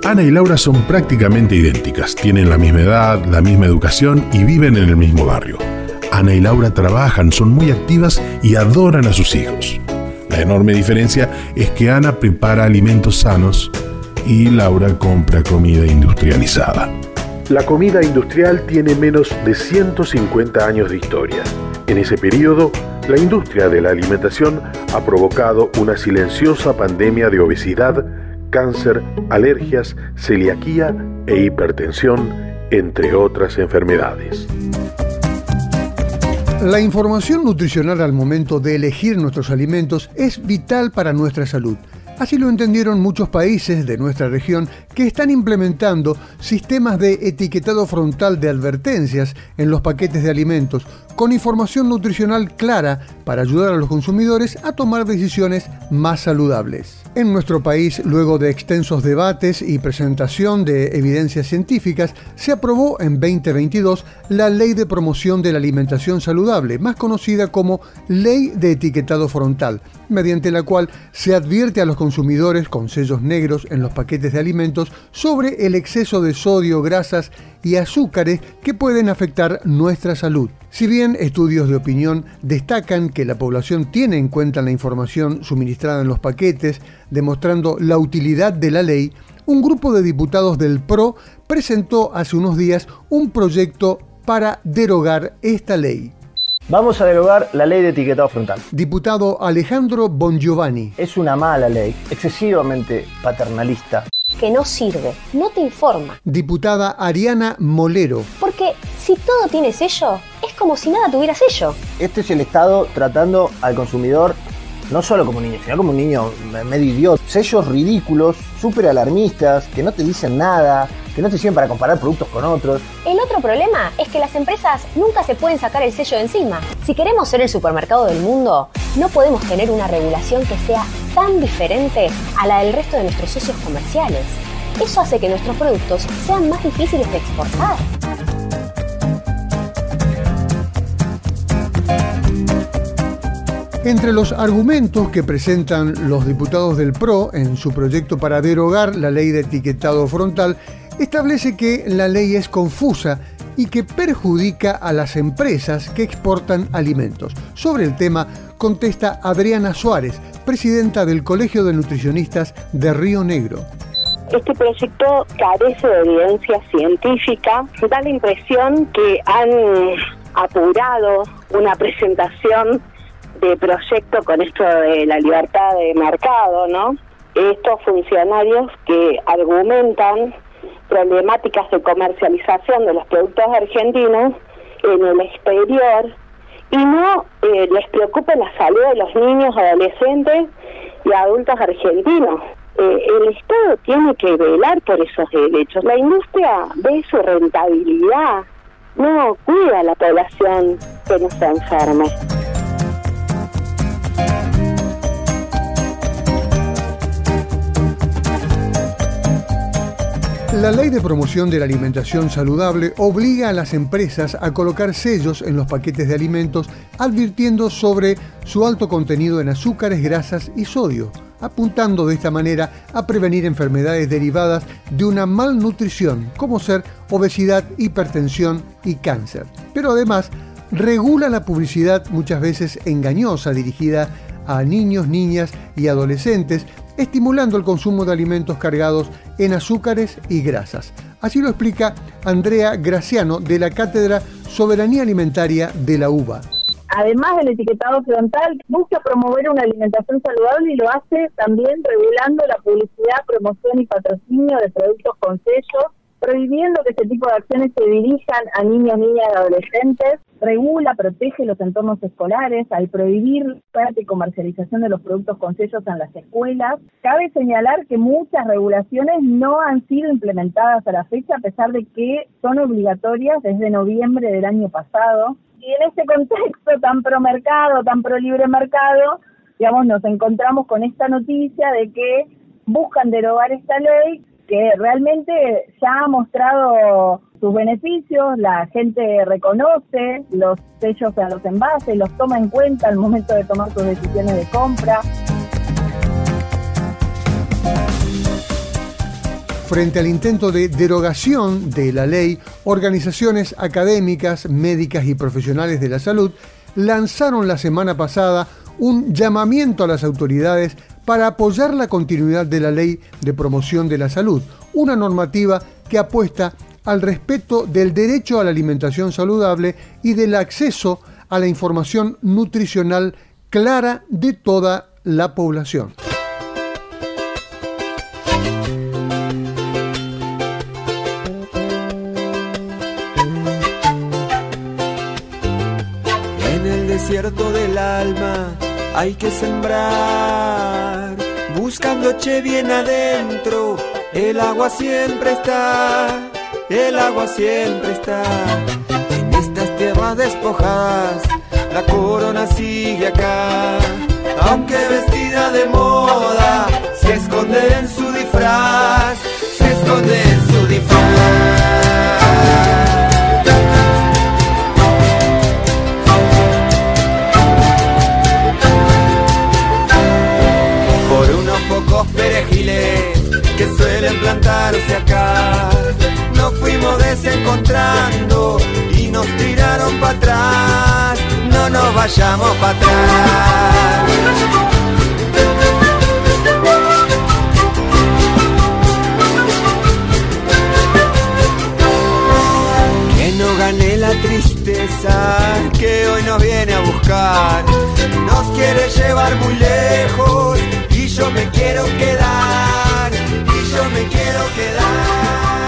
Ana y Laura son prácticamente idénticas, tienen la misma edad, la misma educación y viven en el mismo barrio. Ana y Laura trabajan, son muy activas y adoran a sus hijos. La enorme diferencia es que Ana prepara alimentos sanos y Laura compra comida industrializada. La comida industrial tiene menos de 150 años de historia. En ese periodo, la industria de la alimentación ha provocado una silenciosa pandemia de obesidad, cáncer, alergias, celiaquía e hipertensión, entre otras enfermedades. La información nutricional al momento de elegir nuestros alimentos es vital para nuestra salud. Así lo entendieron muchos países de nuestra región que están implementando sistemas de etiquetado frontal de advertencias en los paquetes de alimentos con información nutricional clara para ayudar a los consumidores a tomar decisiones más saludables. En nuestro país, luego de extensos debates y presentación de evidencias científicas, se aprobó en 2022 la Ley de Promoción de la Alimentación Saludable, más conocida como Ley de Etiquetado Frontal, mediante la cual se advierte a los consumidores con sellos negros en los paquetes de alimentos sobre el exceso de sodio, grasas y azúcares que pueden afectar nuestra salud. Si bien estudios de opinión destacan que la población tiene en cuenta la información suministrada en los paquetes, demostrando la utilidad de la ley, un grupo de diputados del PRO presentó hace unos días un proyecto para derogar esta ley. Vamos a derogar la ley de etiquetado frontal. Diputado Alejandro Bongiovanni. Es una mala ley, excesivamente paternalista. Que no sirve, no te informa. Diputada Ariana Molero. Porque si todo tiene sello, es como si nada tuviera sello. Este es el Estado tratando al consumidor no solo como un niño, sino como un niño medio idiota. Sellos ridículos, súper alarmistas, que no te dicen nada, que no te sirven para comparar productos con otros. El otro problema es que las empresas nunca se pueden sacar el sello de encima. Si queremos ser el supermercado del mundo, no podemos tener una regulación que sea tan diferente a la del resto de nuestros socios comerciales. Eso hace que nuestros productos sean más difíciles de exportar. Entre los argumentos que presentan los diputados del PRO en su proyecto para derogar la ley de etiquetado frontal, establece que la ley es confusa y que perjudica a las empresas que exportan alimentos. Sobre el tema contesta Adriana Suárez, presidenta del Colegio de Nutricionistas de Río Negro. Este proyecto carece de evidencia científica. Da la impresión que han apurado una presentación de proyecto con esto de la libertad de mercado, ¿no? Estos funcionarios que argumentan problemáticas de comercialización de los productos argentinos en el exterior y no les preocupa la salud de los niños, adolescentes y adultos argentinos. El Estado tiene que velar por esos derechos. La industria ve su rentabilidad, no cuida a la población que no se enferme. La Ley de Promoción de la Alimentación Saludable obliga a las empresas a colocar sellos en los paquetes de alimentos advirtiendo sobre su alto contenido en azúcares, grasas y sodio, apuntando de esta manera a prevenir enfermedades derivadas de una malnutrición, como ser obesidad, hipertensión y cáncer. Pero además, regula la publicidad muchas veces engañosa dirigida a niños, niñas y adolescentes, estimulando el consumo de alimentos cargados en azúcares y grasas. Así lo explica Andrea Graciano de la Cátedra Soberanía Alimentaria de la UBA. Además del etiquetado frontal, busca promover una alimentación saludable y lo hace también regulando la publicidad, promoción y patrocinio de productos con sellos, prohibiendo que este tipo de acciones se dirijan a niños, niñas y adolescentes. Regula, protege los entornos escolares al prohibir la comercialización de los productos con sellos en las escuelas. Cabe señalar que muchas regulaciones no han sido implementadas a la fecha, a pesar de que son obligatorias desde noviembre del año pasado. Y en este contexto tan pro mercado, tan pro libre mercado, digamos, nos encontramos con esta noticia de que buscan derogar esta ley que realmente ya ha mostrado sus beneficios. La gente reconoce los sellos a los envases, los toma en cuenta al momento de tomar sus decisiones de compra. Frente al intento de derogación de la ley, organizaciones académicas, médicas y profesionales de la salud lanzaron la semana pasada un llamamiento a las autoridades para apoyar la continuidad de la Ley de Promoción de la Salud, una normativa que apuesta al respeto del derecho a la alimentación saludable y del acceso a la información nutricional clara de toda la población. En el desierto del alma hay que sembrar, buscando bien adentro, el agua siempre está, el agua siempre está. En estas tierras despojadas, la corona sigue acá, aunque vestida de moda, se esconde en su disfraz, se esconde en su disfraz. Pocos perejiles que suelen plantarse acá, nos fuimos desencontrando y nos tiraron para atrás, no nos vayamos para atrás. Que no gane la tristeza que hoy nos viene a buscar, nos quiere llevar muy lejos. Y yo me quiero quedar, y yo me quiero quedar.